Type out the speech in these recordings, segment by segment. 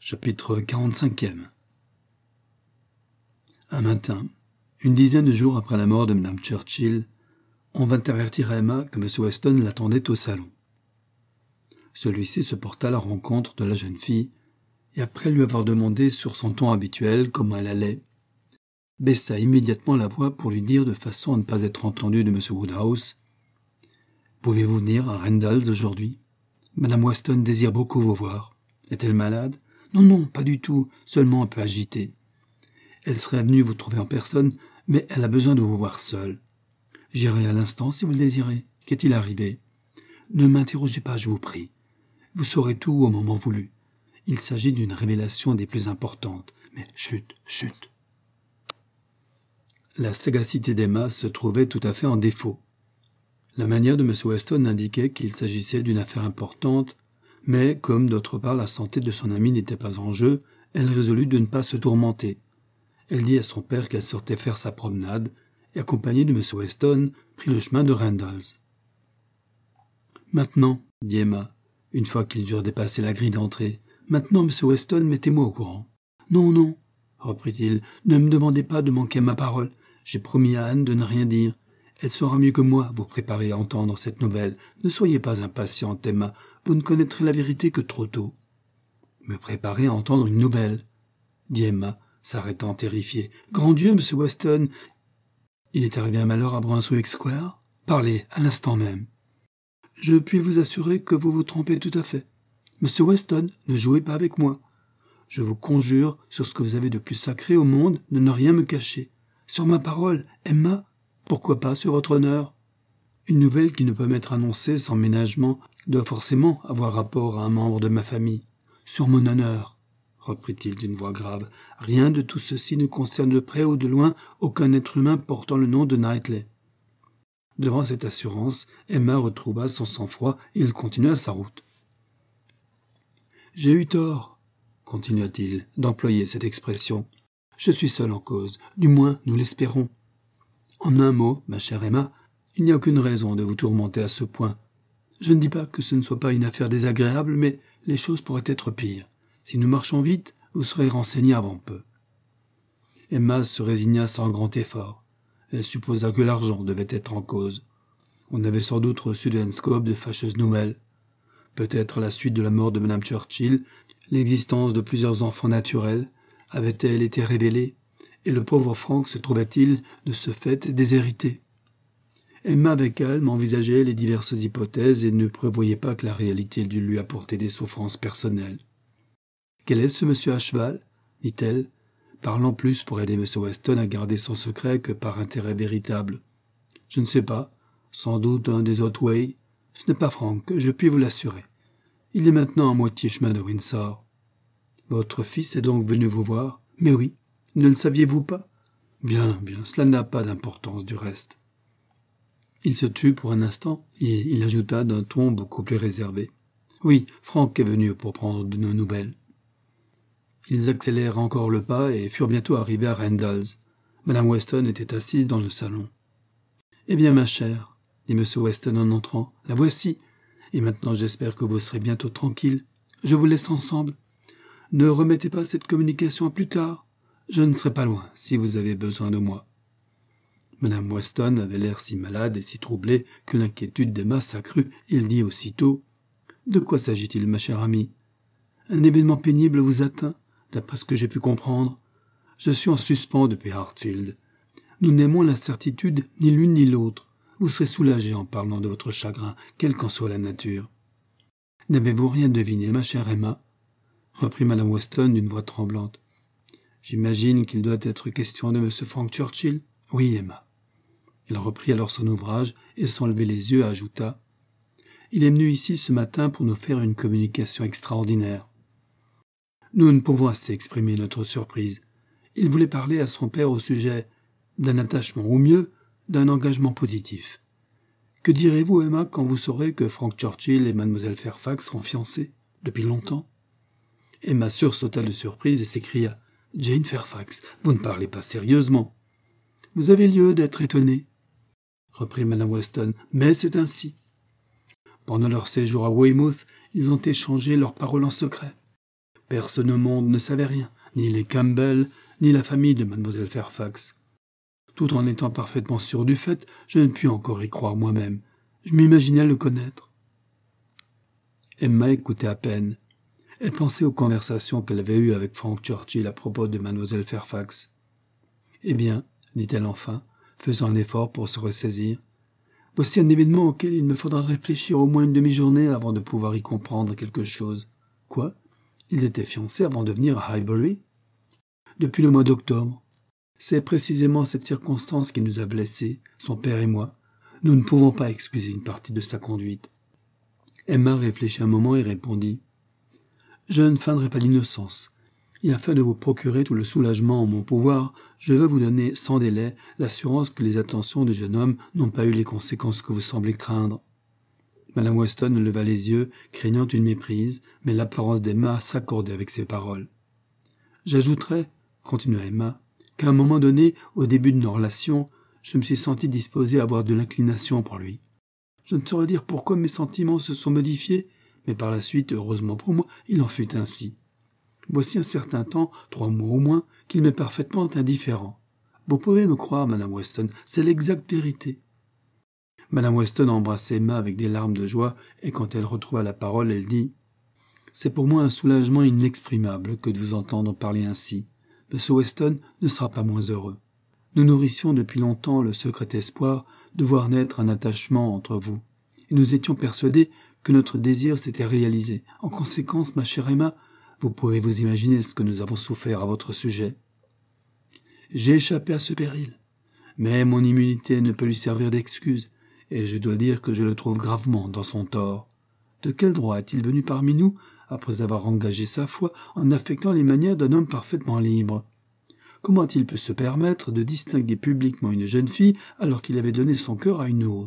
Chapitre 45. Un matin, une dizaine de jours après la mort de Mme Churchill, on vint avertir Emma que M. Weston l'attendait au salon. Celui-ci se porta à la rencontre de la jeune fille, et après lui avoir demandé sur son ton habituel comment elle allait, baissa immédiatement la voix pour lui dire de façon à ne pas être entendu de M. Woodhouse: « Pouvez-vous venir à Randalls aujourd'hui? Mme Weston désire beaucoup vous voir. Est-elle malade? » « Non, pas du tout, seulement un peu agitée. Elle serait venue vous trouver en personne, mais elle a besoin de vous voir seule. J'irai à l'instant si vous le désirez. Qu'est-il arrivé? Ne m'interrogez pas, je vous prie. Vous saurez tout au moment voulu. Il s'agit d'une révélation des plus importantes. Mais chut. » La sagacité d'Emma se trouvait tout à fait en défaut. La manière de M. Weston indiquait qu'il s'agissait d'une affaire importante, mais comme d'autre part la santé de son amie n'était pas en jeu, elle résolut de ne pas se tourmenter. Elle dit à son père qu'elle sortait faire sa promenade, et accompagnée de M. Weston, prit le chemin de Randalls. « Maintenant, dit Emma, une fois qu'ils eurent dépassé la grille d'entrée, « maintenant, M. Weston, mettez-moi au courant. »« Non, reprit-il, ne me demandez pas de manquer à ma parole. J'ai promis à Anne de ne rien dire. Elle saura mieux que moi vous préparer à entendre cette nouvelle. Ne soyez pas impatiente, Emma. Vous ne connaîtrez la vérité que trop tôt. »« Me préparer à entendre une nouvelle, dit Emma, s'arrêtant terrifiée. « Grand Dieu, M. Weston, il est arrivé un malheur à Brunswick Square? Parlez, à l'instant même. »« Je puis vous assurer que vous vous trompez tout à fait. M. Weston, ne jouez pas avec moi. Je vous conjure, sur ce que vous avez de plus sacré au monde, de ne rien me cacher. Sur ma parole, Emma, pourquoi pas sur votre honneur? Une nouvelle qui ne peut m'être annoncée sans ménagement doit forcément avoir rapport à un membre de ma famille. Sur mon honneur, reprit-il d'une voix grave, rien de tout ceci ne concerne de près ou de loin aucun être humain portant le nom de Knightley. Devant cette assurance, Emma retrouva son sang-froid et il continua sa route. J'ai eu tort, continua-t-il, d'employer cette expression. Je suis seul en cause, du moins nous l'espérons. En un mot, ma chère Emma, il n'y a aucune raison de vous tourmenter à ce point. Je ne dis pas que ce ne soit pas une affaire désagréable, mais les choses pourraient être pires. Si nous marchons vite, vous serez renseignés avant peu. Emma se résigna sans grand effort. Elle supposa que l'argent devait être en cause. On avait sans doute reçu de Enscope de fâcheuses nouvelles. Peut-être à la suite de la mort de Mme Churchill, l'existence de plusieurs enfants naturels avait-elle été révélée, et le pauvre Frank se trouvait-il, de ce fait, déshérité. Emma, avec calme, envisageait les diverses hypothèses et ne prévoyait pas que la réalité dût lui apporter des souffrances personnelles. « Quel est ce monsieur à cheval ?» dit-elle, parlant plus pour aider M. Weston à garder son secret que par intérêt véritable. « Je ne sais pas, sans doute un des Otway. Ce n'est pas Frank, je puis vous l'assurer. Il est maintenant à moitié chemin de Windsor. Votre fils est donc venu vous voir? Mais oui, ne le saviez-vous pas? Bien, cela n'a pas d'importance du reste. » Il se tut pour un instant, et il ajouta d'un ton beaucoup plus réservé. « Oui, Frank est venu pour prendre de nos nouvelles. » Ils accélérèrent encore le pas et furent bientôt arrivés à Randalls. Madame Weston était assise dans le salon. « Eh bien, ma chère, dit M. Weston en entrant, la voici, et maintenant j'espère que vous serez bientôt tranquille. Je vous laisse ensemble. Ne remettez pas cette communication à plus tard. Je ne serai pas loin si vous avez besoin de moi. » Madame Weston avait l'air si malade et si troublée que l'inquiétude d'Emma s'accrut. Il dit aussitôt: « De quoi s'agit-il, ma chère amie? Un événement pénible vous atteint, d'après ce que j'ai pu comprendre. Je suis en suspens depuis Hartfield. Nous n'aimons l'incertitude ni l'une ni l'autre. Vous serez soulagée en parlant de votre chagrin, quelle qu'en soit la nature. »« N'avez-vous rien deviné, ma chère Emma ?» reprit Madame Weston d'une voix tremblante. « J'imagine qu'il doit être question de M. Frank Churchill. »« Oui, Emma. » Il reprit alors son ouvrage et sans lever les yeux ajouta: « Il est venu ici ce matin pour nous faire une communication extraordinaire. Nous ne pouvons assez exprimer notre surprise. Il voulait parler à son père au sujet d'un attachement, ou mieux, d'un engagement positif. Que direz-vous, Emma, quand vous saurez que Frank Churchill et Mademoiselle Fairfax sont fiancés depuis longtemps ?» Emma sursauta de surprise et s'écria: « Jane Fairfax, vous ne parlez pas sérieusement. »« Vous avez lieu d'être étonnée, » reprit Madame Weston, « mais c'est ainsi. Pendant leur séjour à Weymouth, ils ont échangé leurs paroles en secret. Personne au monde ne savait rien, ni les Campbell, ni la famille de mademoiselle Fairfax. Tout en étant parfaitement sûr du fait, je ne puis encore y croire moi-même. Je m'imaginais le connaître. Emma écoutait à peine. Elle pensait aux conversations qu'elle avait eues avec Frank Churchill à propos de mademoiselle Fairfax. « Eh bien, dit-elle enfin, faisant un effort pour se ressaisir, voici un événement auquel il me faudra réfléchir au moins une demi-journée avant de pouvoir y comprendre quelque chose. Quoi ? Ils étaient fiancés avant de venir à Highbury ? Depuis le mois d'octobre. C'est précisément cette circonstance qui nous a blessés, son père et moi. Nous ne pouvons pas excuser une partie de sa conduite. » Emma réfléchit un moment et répondit « Je ne feindrai pas l'innocence. Et afin de vous procurer tout le soulagement en mon pouvoir, je veux vous donner sans délai l'assurance que les attentions du jeune homme n'ont pas eu les conséquences que vous semblez craindre. » Madame Weston leva les yeux, craignant une méprise, mais l'apparence d'Emma s'accordait avec ses paroles. « J'ajouterai, continua Emma, qu'à un moment donné, au début de nos relations, je me suis senti disposé à avoir de l'inclination pour lui. Je ne saurais dire pourquoi mes sentiments se sont modifiés, mais par la suite, heureusement pour moi, il en fut ainsi. Voici un certain temps, 3 mois au moins, qu'il m'est parfaitement indifférent. Vous pouvez me croire, Madame Weston, c'est l'exacte vérité. » Madame Weston embrassait Emma avec des larmes de joie, et quand elle retrouva la parole, elle dit « C'est pour moi un soulagement inexprimable que de vous entendre parler ainsi. M. Weston ne sera pas moins heureux. Nous nourrissions depuis longtemps le secret espoir de voir naître un attachement entre vous, et nous étions persuadés que notre désir s'était réalisé. En conséquence, ma chère Emma, vous pouvez vous imaginer ce que nous avons souffert à votre sujet. J'ai échappé à ce péril, mais mon immunité ne peut lui servir d'excuse, et je dois dire que je le trouve gravement dans son tort. De quel droit est-il venu parmi nous, après avoir engagé sa foi, en affectant les manières d'un homme parfaitement libre ? Comment a-t-il pu se permettre de distinguer publiquement une jeune fille alors qu'il avait donné son cœur à une autre ?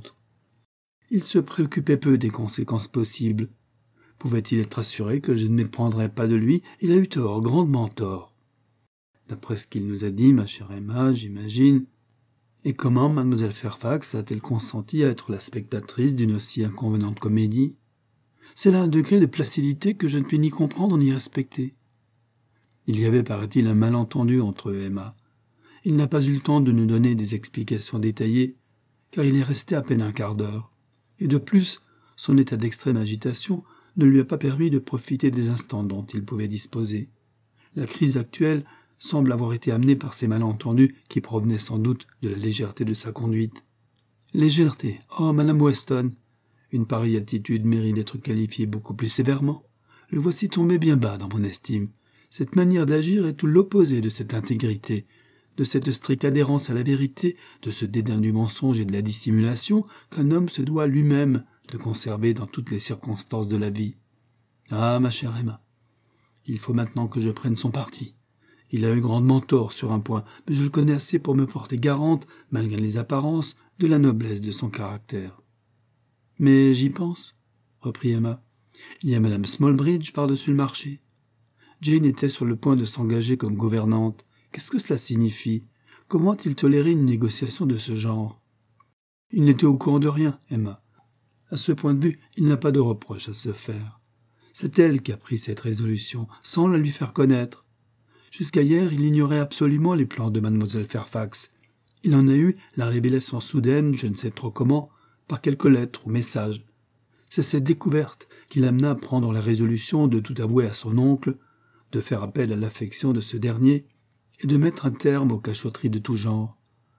Il se préoccupait peu des conséquences possibles. Pouvait-il être assuré que je ne m'éprendrais pas de lui ? Il a eu tort, grandement tort. D'après ce qu'il nous a dit, ma chère Emma, j'imagine. Et comment mademoiselle Fairfax a-t-elle consenti à être la spectatrice d'une aussi inconvenante comédie ? C'est là un degré de placidité que je ne puis ni comprendre ni respecter. Il y avait, paraît-il, un malentendu entre eux et Emma. Il n'a pas eu le temps de nous donner des explications détaillées, car il est resté à peine un quart d'heure. Et de plus, son état d'extrême agitation ne lui a pas permis de profiter des instants dont il pouvait disposer. La crise actuelle semble avoir été amenée par ces malentendus qui provenaient sans doute de la légèreté de sa conduite. Légèreté, oh, Madame Weston, une pareille attitude mérite d'être qualifiée beaucoup plus sévèrement. Le voici tombé bien bas dans mon estime. Cette manière d'agir est tout l'opposé de cette intégrité, de cette stricte adhérence à la vérité, de ce dédain du mensonge et de la dissimulation qu'un homme se doit lui-même de conserver dans toutes les circonstances de la vie. Ah, ma chère Emma, il faut maintenant que je prenne son parti. Il a eu grandement tort sur un point, mais je le connais assez pour me porter garante, malgré les apparences, de la noblesse de son caractère. « Mais j'y pense, » reprit Emma. « Il y a Madame Smallbridge par-dessus le marché. Jane était sur le point de s'engager comme gouvernante. Qu'est-ce que cela signifie ? Comment a-t-il toléré une négociation de ce genre ? Il n'était au courant de rien, Emma. À ce point de vue, il n'a pas de reproche à se faire. C'est elle qui a pris cette résolution, sans la lui faire connaître. Jusqu'à hier, il ignorait absolument les plans de mademoiselle Fairfax. Il en a eu la révélation soudaine, je ne sais trop comment, par quelques lettres ou messages. C'est cette découverte qui l'amena à prendre la résolution de tout avouer à son oncle, de faire appel à l'affection de ce dernier et de mettre un terme aux cachotteries de tout genre.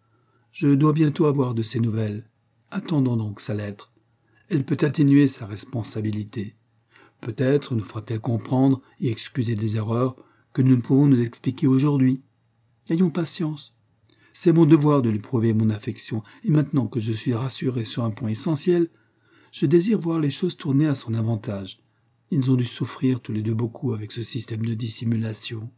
Je dois bientôt avoir de ses nouvelles. Attendons donc sa lettre. Elle peut atténuer sa responsabilité. Peut-être nous fera-t-elle comprendre et excuser des erreurs que nous ne pouvons nous expliquer aujourd'hui. Ayons patience. C'est mon devoir de lui prouver mon affection, et maintenant que je suis rassuré sur un point essentiel, je désire voir les choses tourner à son avantage. Ils ont dû souffrir tous les deux beaucoup avec ce système de dissimulation.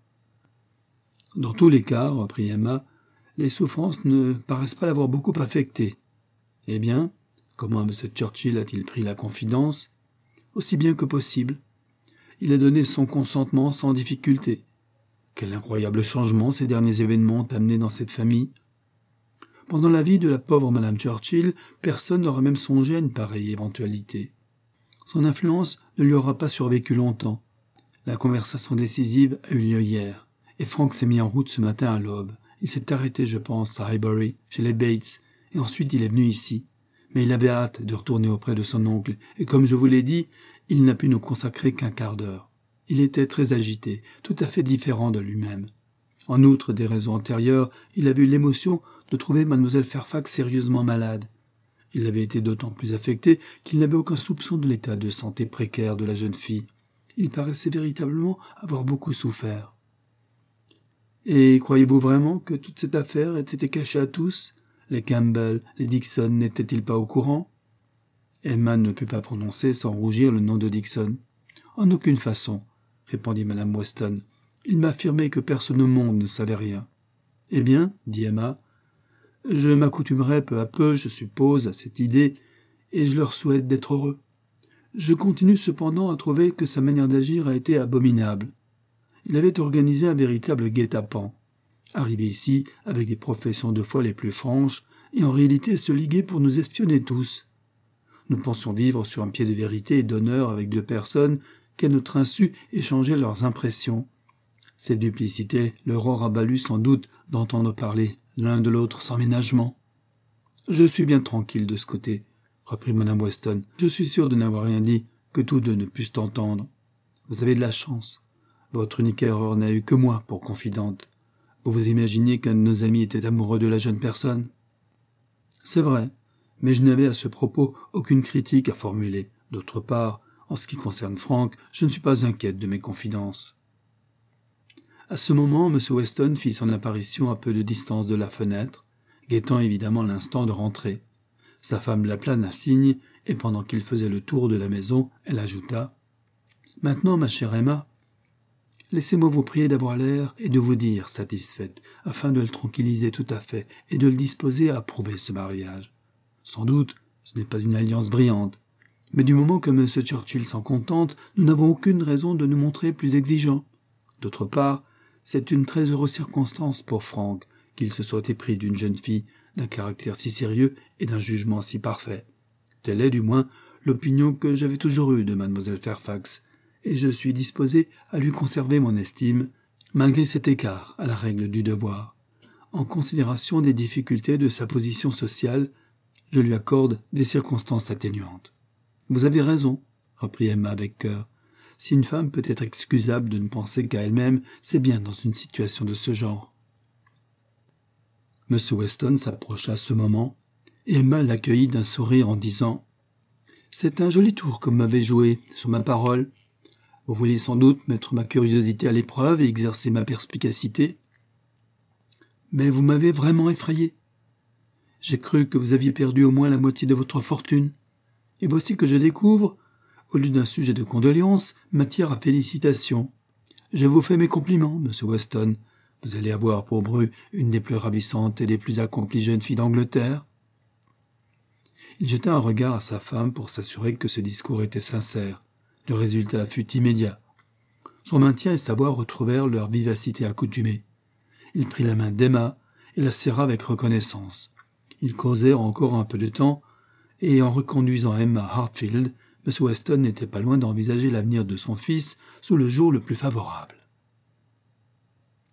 Dans tous les cas, reprit Emma, les souffrances ne paraissent pas l'avoir beaucoup affecté. Eh bien, comment M. Churchill a-t-il pris la confidence ? Aussi bien que possible. Il a donné son consentement sans difficulté. Quel incroyable changement ces derniers événements ont amené dans cette famille. Pendant la vie de la pauvre Madame Churchill, personne n'aura même songé à une pareille éventualité. Son influence ne lui aura pas survécu longtemps. La conversation décisive a eu lieu hier, et Frank s'est mis en route ce matin à l'aube. Il s'est arrêté, je pense, à Highbury, chez les Bates, et ensuite il est venu ici. Mais il avait hâte de retourner auprès de son oncle, et comme je vous l'ai dit, il n'a pu nous consacrer qu'un quart d'heure. Il était très agité, tout à fait différent de lui-même. En outre des raisons antérieures, il avait eu l'émotion de trouver Mlle Fairfax sérieusement malade. Il avait été d'autant plus affecté qu'il n'avait aucun soupçon de l'état de santé précaire de la jeune fille. Il paraissait véritablement avoir beaucoup souffert. « Et croyez-vous vraiment que toute cette affaire ait été cachée à tous ? Les Campbell, les Dixon n'étaient-ils pas au courant ?» Emma ne put pas prononcer sans rougir le nom de Dixon. « En aucune façon, » répondit Madame Weston. « Il m'a affirmé que personne au monde ne savait rien. »« Eh bien, » dit Emma, « je m'accoutumerai peu à peu, je suppose, à cette idée, et je leur souhaite d'être heureux. Je continue cependant à trouver que sa manière d'agir a été abominable. Il avait organisé un véritable guet-apens, arrivé ici avec des professions de foi les plus franches, et en réalité se liguer pour nous espionner tous. Nous pensions vivre sur un pied de vérité et d'honneur avec deux personnes qui, à notre insu, échangeaient leurs impressions. Cette duplicité leur aura valu sans doute d'entendre parler l'un de l'autre sans ménagement. « Je suis bien tranquille de ce côté, » reprit Mme Weston. « Je suis sûr de n'avoir rien dit que tous deux ne puissent entendre. Vous avez de la chance. Votre unique erreur n'a eu que moi pour confidente. Vous vous imaginez qu'un de nos amis était amoureux de la jeune personne ? C'est vrai, mais je n'avais à ce propos aucune critique à formuler. D'autre part, en ce qui concerne Frank, je ne suis pas inquiète de mes confidences. » À ce moment, M. Weston fit son apparition à peu de distance de la fenêtre, guettant évidemment l'instant de rentrer. Sa femme l'appela d'un signe, et pendant qu'il faisait le tour de la maison, elle ajouta « Maintenant, ma chère Emma, laissez-moi vous prier d'avoir l'air et de vous dire satisfaite, afin de le tranquilliser tout à fait et de le disposer à approuver ce mariage. Sans doute, ce n'est pas une alliance brillante, mais du moment que M. Churchill s'en contente, nous n'avons aucune raison de nous montrer plus exigeants. D'autre part, c'est une très heureuse circonstance pour Frank qu'il se soit épris d'une jeune fille d'un caractère si sérieux et d'un jugement si parfait. Telle est, du moins, l'opinion que j'avais toujours eue de Mlle Fairfax, et je suis disposé à lui conserver mon estime, malgré cet écart à la règle du devoir. En considération des difficultés de sa position sociale, je lui accorde des circonstances atténuantes. « Vous avez raison, » reprit Emma avec cœur. « Si une femme peut être excusable de ne penser qu'à elle-même, c'est bien dans une situation de ce genre. » M. Weston s'approcha à ce moment, et Emma l'accueillit d'un sourire en disant « C'est un joli tour que vous m'avez joué, sur ma parole. Vous vouliez sans doute mettre ma curiosité à l'épreuve et exercer ma perspicacité. Mais vous m'avez vraiment effrayé. J'ai cru que vous aviez perdu au moins la moitié de votre fortune. Et voici que je découvre, au lieu d'un sujet de condoléances, matière à félicitations. Je vous fais mes compliments, Monsieur Weston. Vous allez avoir pour bru une des plus ravissantes et des plus accomplies jeunes filles d'Angleterre. » Il jeta un regard à sa femme pour s'assurer que ce discours était sincère. Le résultat fut immédiat. Son maintien et sa voix retrouvèrent leur vivacité accoutumée. Il prit la main d'Emma et la serra avec reconnaissance. Ils causèrent encore un peu de temps, et en reconduisant Emma à Hartfield, M. Weston n'était pas loin d'envisager l'avenir de son fils sous le jour le plus favorable.